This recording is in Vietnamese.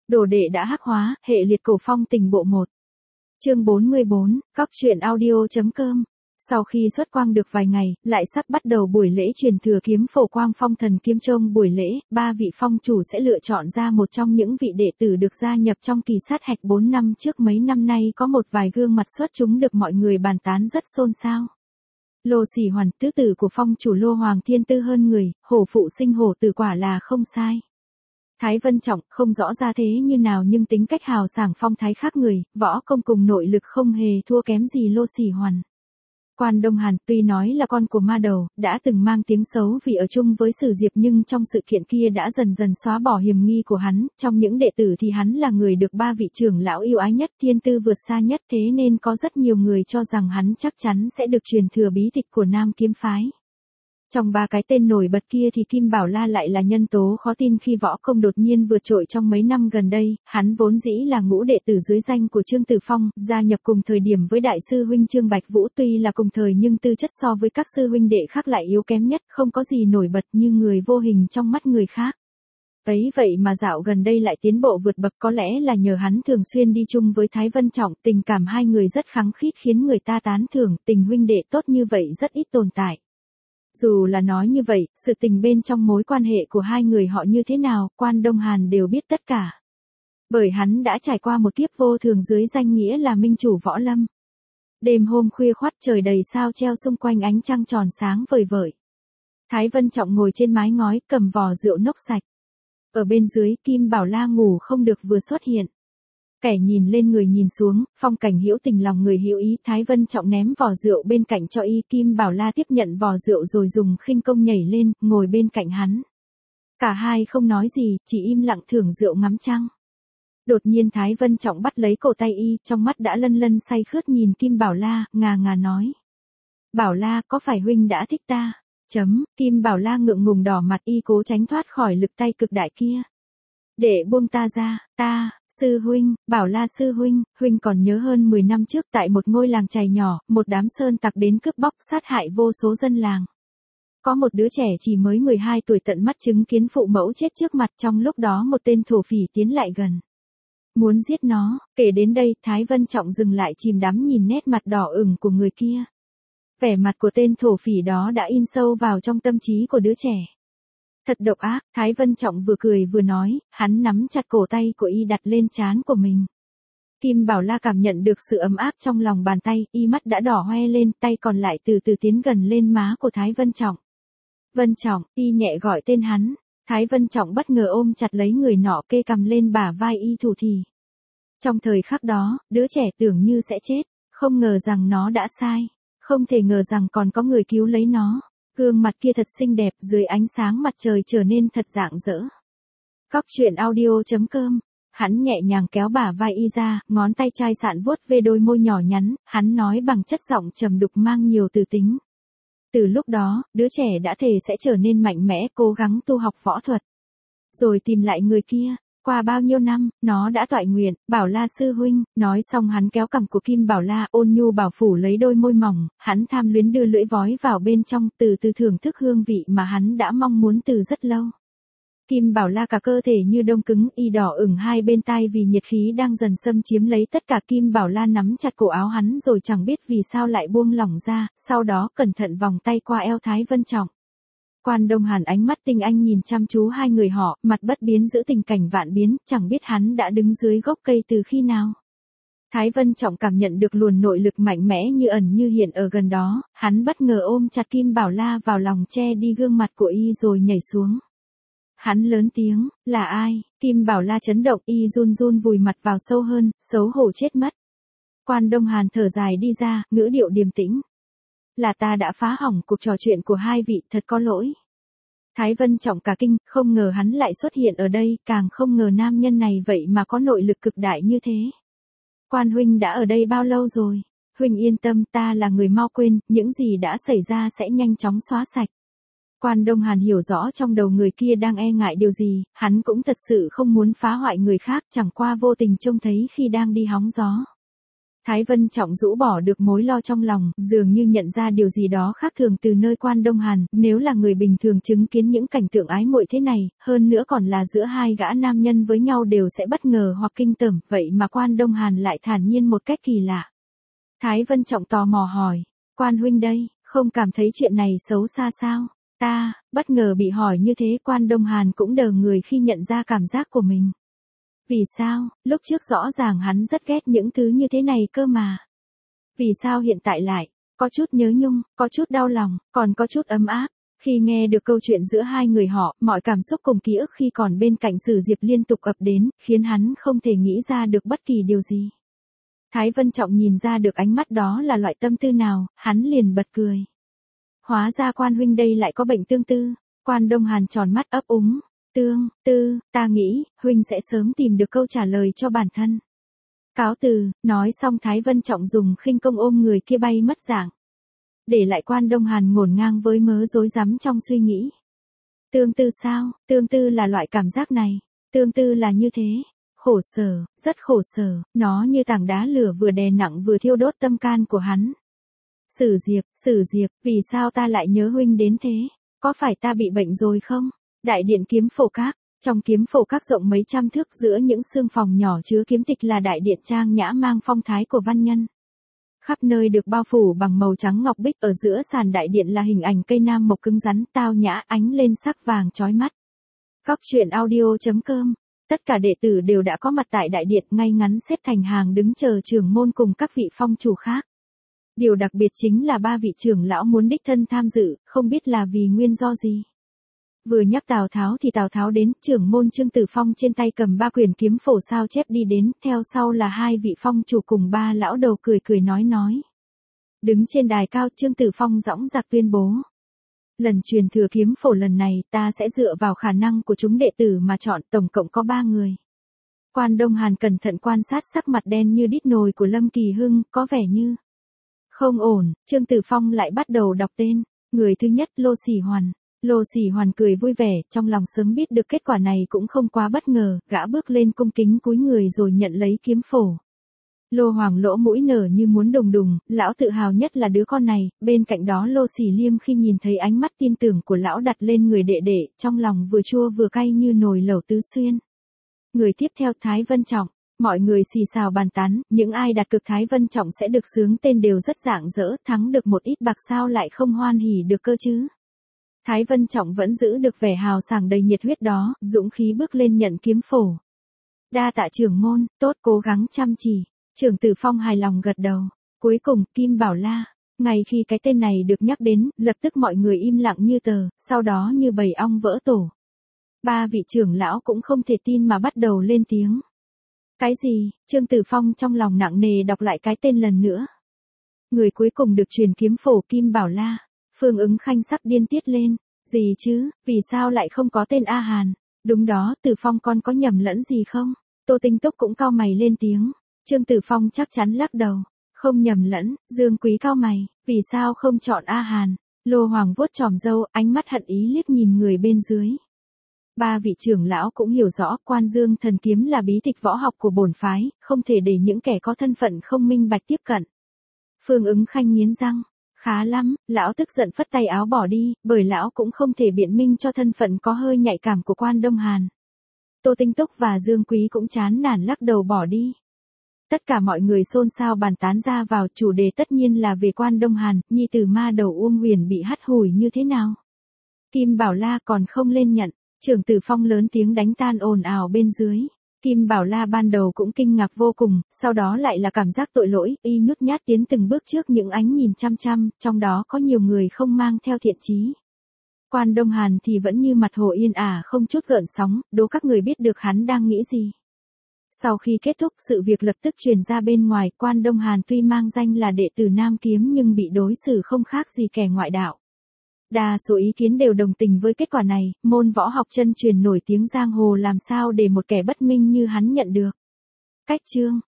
Đồ đệ đã hắc hóa, hệ liệt cổ phong tình bộ 1. Chương 44, Cóc truyện audio.com. Sau khi xuất quang được vài ngày, lại sắp bắt đầu buổi lễ truyền thừa kiếm phổ quang phong thần kiếm trông buổi lễ, 3 vị phong chủ sẽ lựa chọn ra một trong những vị đệ tử được gia nhập trong kỳ sát hạch 4 năm trước. Mấy năm nay có một vài gương mặt xuất chúng được mọi người bàn tán rất xôn xao. Lô Sỉ Hoàn, tứ tử của phong chủ Lô Hoàng Thiên Tư hơn người, hổ phụ sinh hổ tử quả là không sai. Thái Vân Trọng, không rõ ra thế như nào nhưng tính cách hào sảng phong thái khác người, võ công cùng nội lực không hề thua kém gì Lô Sỉ Hoàn. Quan Đông Hàn, tuy nói là con của ma đầu, đã từng mang tiếng xấu vì ở chung với Sử Diệp nhưng trong sự kiện kia đã dần dần xóa bỏ hiểm nghi của hắn, trong những đệ tử thì hắn là người được 3 vị trưởng lão yêu ái nhất, thiên tư vượt xa nhất, thế nên có rất nhiều người cho rằng hắn chắc chắn sẽ được truyền thừa bí tịch của Nam Kiếm Phái. Trong 3 cái tên nổi bật kia thì Kim Bảo La lại là nhân tố khó tin khi võ công đột nhiên vượt trội trong mấy năm gần đây, hắn vốn dĩ là ngũ đệ tử dưới danh của Trương Tử Phong, gia nhập cùng thời điểm với đại sư huynh Trương Bạch Vũ, tuy là cùng thời nhưng tư chất so với các sư huynh đệ khác lại yếu kém nhất, không có gì nổi bật như người vô hình trong mắt người khác. Ấy vậy mà dạo gần đây lại tiến bộ vượt bậc, có lẽ là nhờ hắn thường xuyên đi chung với Thái Vân Trọng, tình cảm hai người rất khăng khít khiến người ta tán thưởng, tình huynh đệ tốt như vậy rất ít tồn tại. Dù là nói như vậy, sự tình bên trong mối quan hệ của hai người họ như thế nào, Quan Đông Hàn đều biết tất cả. Bởi hắn đã trải qua một kiếp vô thường dưới danh nghĩa là minh chủ võ lâm. Đêm hôm khuya khoắt trời đầy sao treo xung quanh ánh trăng tròn sáng vời vợi. Thái Vân Trọng ngồi trên mái ngói cầm vò rượu nốc sạch. Ở bên dưới Kim Bảo La ngủ không được vừa xuất hiện. Kẻ nhìn lên người nhìn xuống, phong cảnh hữu tình lòng người hữu ý. Thái Vân Trọng ném vò rượu bên cạnh cho y, Kim Bảo La tiếp nhận vò rượu rồi dùng khinh công nhảy lên, ngồi bên cạnh hắn. Cả hai không nói gì, chỉ im lặng thưởng rượu ngắm trăng. Đột nhiên Thái Vân Trọng bắt lấy cổ tay y, trong mắt đã lân lân say khướt nhìn Kim Bảo La, ngà ngà nói. Bảo La, có phải huynh đã thích ta? Kim Bảo La ngượng ngùng đỏ mặt, y cố tránh thoát khỏi lực tay cực đại kia. Để buông ta ra, sư huynh, Bảo La sư huynh, huynh còn nhớ hơn 10 năm trước tại một ngôi làng chài nhỏ, một đám sơn tặc đến cướp bóc sát hại vô số dân làng. Có một đứa trẻ chỉ mới 12 tuổi tận mắt chứng kiến phụ mẫu chết trước mặt, trong lúc đó một tên thổ phỉ tiến lại gần. Muốn giết nó, kể đến đây Thái Vân Trọng dừng lại chìm đắm nhìn nét mặt đỏ ửng của người kia. Vẻ mặt của tên thổ phỉ đó đã in sâu vào trong tâm trí của đứa trẻ. Thật độc ác, Thái Vân Trọng vừa cười vừa nói, hắn nắm chặt cổ tay của y đặt lên trán của mình. Kim Bảo La cảm nhận được sự ấm áp trong lòng bàn tay, y mắt đã đỏ hoe lên, tay còn lại từ từ tiến gần lên má của Thái Vân Trọng. Vân Trọng, y nhẹ gọi tên hắn. Thái Vân Trọng bất ngờ ôm chặt lấy người nọ, kê cằm lên bả vai y thủ thỉ. Trong thời khắc đó, đứa trẻ tưởng như sẽ chết, không ngờ rằng nó đã sai, không thể ngờ rằng còn có người cứu lấy nó. Gương mặt kia thật xinh đẹp, dưới ánh sáng mặt trời trở nên thật rạng rỡ. Cóc truyện audio.com. Hắn nhẹ nhàng kéo bả vai y ra, ngón tay chai sạn vuốt về đôi môi nhỏ nhắn, hắn nói bằng chất giọng trầm đục mang nhiều từ tính. Từ lúc đó, đứa trẻ đã thề sẽ trở nên mạnh mẽ, cố gắng tu học võ thuật. Rồi tìm lại người kia. Qua bao nhiêu năm, nó đã toại nguyện. Bảo La sư huynh. Nói xong hắn kéo cằm của Kim Bảo La, ôn nhu bảo phủ lấy đôi môi mỏng, hắn tham luyến đưa lưỡi vói vào bên trong, từ từ thưởng thức hương vị mà hắn đã mong muốn từ rất lâu. Kim Bảo La cả cơ thể như đông cứng, y đỏ ửng hai bên tai vì nhiệt khí đang dần xâm chiếm lấy tất cả. Kim Bảo La nắm chặt cổ áo hắn rồi chẳng biết vì sao lại buông lỏng ra, sau đó cẩn thận vòng tay qua eo Thái Vân Trọng. Quan Đông Hàn ánh mắt tinh anh nhìn chăm chú hai người họ, mặt bất biến giữ tình cảnh vạn biến, chẳng biết hắn đã đứng dưới gốc cây từ khi nào. Thái Vân Trọng cảm nhận được luồn nội lực mạnh mẽ như ẩn như hiện ở gần đó, hắn bất ngờ ôm chặt Kim Bảo La vào lòng, che đi gương mặt của y rồi nhảy xuống. Hắn lớn tiếng, là ai? Kim Bảo La chấn động, y run run vùi mặt vào sâu hơn, xấu hổ chết mất. Quan Đông Hàn thở dài đi ra, ngữ điệu điềm tĩnh. Là ta đã phá hỏng cuộc trò chuyện của hai vị, thật có lỗi. Thái Vân Trọng cả kinh, không ngờ hắn lại xuất hiện ở đây, càng không ngờ nam nhân này vậy mà có nội lực cực đại như thế. Quan huynh đã ở đây bao lâu rồi? Huynh yên tâm, ta là người mau quên, những gì đã xảy ra sẽ nhanh chóng xóa sạch. Quan Đông Hàn hiểu rõ trong đầu người kia đang e ngại điều gì, hắn cũng thật sự không muốn phá hoại người khác, chẳng qua vô tình trông thấy khi đang đi hóng gió. Thái Vân Trọng rũ bỏ được mối lo trong lòng, dường như nhận ra điều gì đó khác thường từ nơi Quan Đông Hàn, nếu là người bình thường chứng kiến những cảnh tượng ái muội thế này, hơn nữa còn là giữa hai gã nam nhân với nhau đều sẽ bất ngờ hoặc kinh tởm, vậy mà Quan Đông Hàn lại thản nhiên một cách kỳ lạ. Thái Vân Trọng tò mò hỏi, Quan huynh đây, không cảm thấy chuyện này xấu xa sao? Bất ngờ bị hỏi như thế Quan Đông Hàn cũng đờ người khi nhận ra cảm giác của mình. Vì sao, lúc trước rõ ràng hắn rất ghét những thứ như thế này cơ mà. Vì sao hiện tại lại, có chút nhớ nhung, có chút đau lòng, còn có chút ấm áp. Khi nghe được câu chuyện giữa hai người họ, mọi cảm xúc cùng ký ức khi còn bên cạnh Sử Diệp liên tục ập đến, khiến hắn không thể nghĩ ra được bất kỳ điều gì. Thái Vân Trọng nhìn ra được ánh mắt đó là loại tâm tư nào, hắn liền bật cười. Hóa ra Quan huynh đây lại có bệnh tương tư. Quan Đông Hàn tròn mắt ấp úng. Ta nghĩ, huynh sẽ sớm tìm được câu trả lời cho bản thân. Cáo từ, nói xong Thái Vân Trọng dùng khinh công ôm người kia bay mất dạng. Để lại Quan Đông Hàn ngổn ngang với mớ rối rắm trong suy nghĩ. Tương tư sao? Tương tư là loại cảm giác này. Tương tư là như thế. Khổ sở, rất khổ sở, nó như tảng đá lửa vừa đè nặng vừa thiêu đốt tâm can của hắn. Sử Diệp, vì sao ta lại nhớ huynh đến thế? Có phải ta bị bệnh rồi không? Đại điện kiếm phổ các, trong kiếm phổ các rộng mấy trăm thước giữa những xương phòng nhỏ chứa kiếm tịch là đại điện trang nhã mang phong thái của văn nhân. Khắp nơi được bao phủ bằng màu trắng ngọc bích, ở giữa sàn đại điện là hình ảnh cây nam mộc cứng rắn, tao nhã, ánh lên sắc vàng chói mắt. Góc truyện audio.com. Tất cả đệ tử đều đã có mặt tại đại điện, ngay ngắn xếp thành hàng đứng chờ trưởng môn cùng các vị phong chủ khác. Điều đặc biệt chính là 3 vị trưởng lão muốn đích thân tham dự, không biết là vì nguyên do gì. Vừa nhắc Tào Tháo thì Tào Tháo đến, trưởng môn Trương Tử Phong trên tay cầm 3 quyển kiếm phổ sao chép đi đến, theo sau là 2 vị phong chủ cùng 3 lão đầu cười nói. Đứng trên đài cao Trương Tử Phong dõng dạc tuyên bố. Lần truyền thừa kiếm phổ lần này ta sẽ dựa vào khả năng của chúng đệ tử mà chọn, tổng cộng có 3 người. Quan Đông Hàn cẩn thận quan sát sắc mặt đen như đít nồi của Lâm Kỳ Hưng, có vẻ như không ổn. Trương Tử Phong lại bắt đầu đọc tên. Người thứ nhất Lô Sỉ Hoàn. Lô Sỉ Hoàn cười vui vẻ, trong lòng sớm biết được kết quả này cũng không quá bất ngờ, gã bước lên cung kính cúi người rồi nhận lấy kiếm phổ. Lô Hoàng lỗ mũi nở như muốn đùng, lão tự hào nhất là đứa con này, bên cạnh đó Lô Sỉ Liêm khi nhìn thấy ánh mắt tin tưởng của lão đặt lên người đệ đệ, trong lòng vừa chua vừa cay như nồi lẩu tứ xuyên. Người tiếp theo Thái Vân Trọng, mọi người xì xào bàn tán, những ai đặt cược Thái Vân Trọng sẽ được xướng tên đều rất rạng rỡ, thắng được một ít bạc sao lại không hoan hỉ được cơ chứ. Thái Vân Trọng vẫn giữ được vẻ hào sảng đầy nhiệt huyết đó, dũng khí bước lên nhận kiếm phổ. Đa tạ trưởng môn, tốt, cố gắng chăm chỉ. Trưởng Tử Phong hài lòng gật đầu. Cuối cùng, Kim Bảo La. Ngay khi cái tên này được nhắc đến, lập tức mọi người im lặng như tờ, sau đó như bầy ong vỡ tổ. 3 vị trưởng lão cũng không thể tin mà bắt đầu lên tiếng. Cái gì? Trương Tử Phong trong lòng nặng nề đọc lại cái tên lần nữa. Người cuối cùng được truyền kiếm phổ Kim Bảo La. Phương Ứng Khanh sắp điên tiết lên. Gì chứ, vì sao lại không có tên A Hàn? Đúng đó, Tử Phong con có nhầm lẫn gì không? Tô Tinh Túc cũng cau mày lên tiếng. Trương Tử Phong chắc chắn lắc đầu. Không nhầm lẫn. Dương Quý cau mày, vì sao không chọn A Hàn? Lô Hoàng vuốt chòm râu, ánh mắt hận ý liếc nhìn người bên dưới. 3 vị trưởng lão cũng hiểu rõ Quan Dương Thần Kiếm là bí tịch võ học của bổn phái, không thể để những kẻ có thân phận không minh bạch tiếp cận. Phương Ứng Khanh nghiến răng. Khá lắm, lão tức giận phất tay áo bỏ đi, bởi lão cũng không thể biện minh cho thân phận có hơi nhạy cảm của Quan Đông Hàn. Tô Tinh Túc và Dương Quý cũng chán nản lắc đầu bỏ đi. Tất cả mọi người xôn xao bàn tán ra vào, chủ đề tất nhiên là về Quan Đông Hàn, nhi tử ma đầu Uông Huyền bị hắt hủi như thế nào. Kim Bảo La còn không lên nhận, Trưởng Tử Phong lớn tiếng đánh tan ồn ào bên dưới. Kim Bảo La ban đầu cũng kinh ngạc vô cùng, sau đó lại là cảm giác tội lỗi, y nhút nhát tiến từng bước trước những ánh nhìn chăm chăm, trong đó có nhiều người không mang theo thiện chí. Quan Đông Hàn thì vẫn như mặt hồ yên ả không chút gợn sóng, đố các người biết được hắn đang nghĩ gì. Sau khi kết thúc sự việc lập tức truyền ra bên ngoài, Quan Đông Hàn tuy mang danh là đệ tử Nam Kiếm nhưng bị đối xử không khác gì kẻ ngoại đạo. Đa số ý kiến đều đồng tình với kết quả này, môn võ học chân truyền nổi tiếng giang hồ làm sao để một kẻ bất minh như hắn nhận được. Cách chương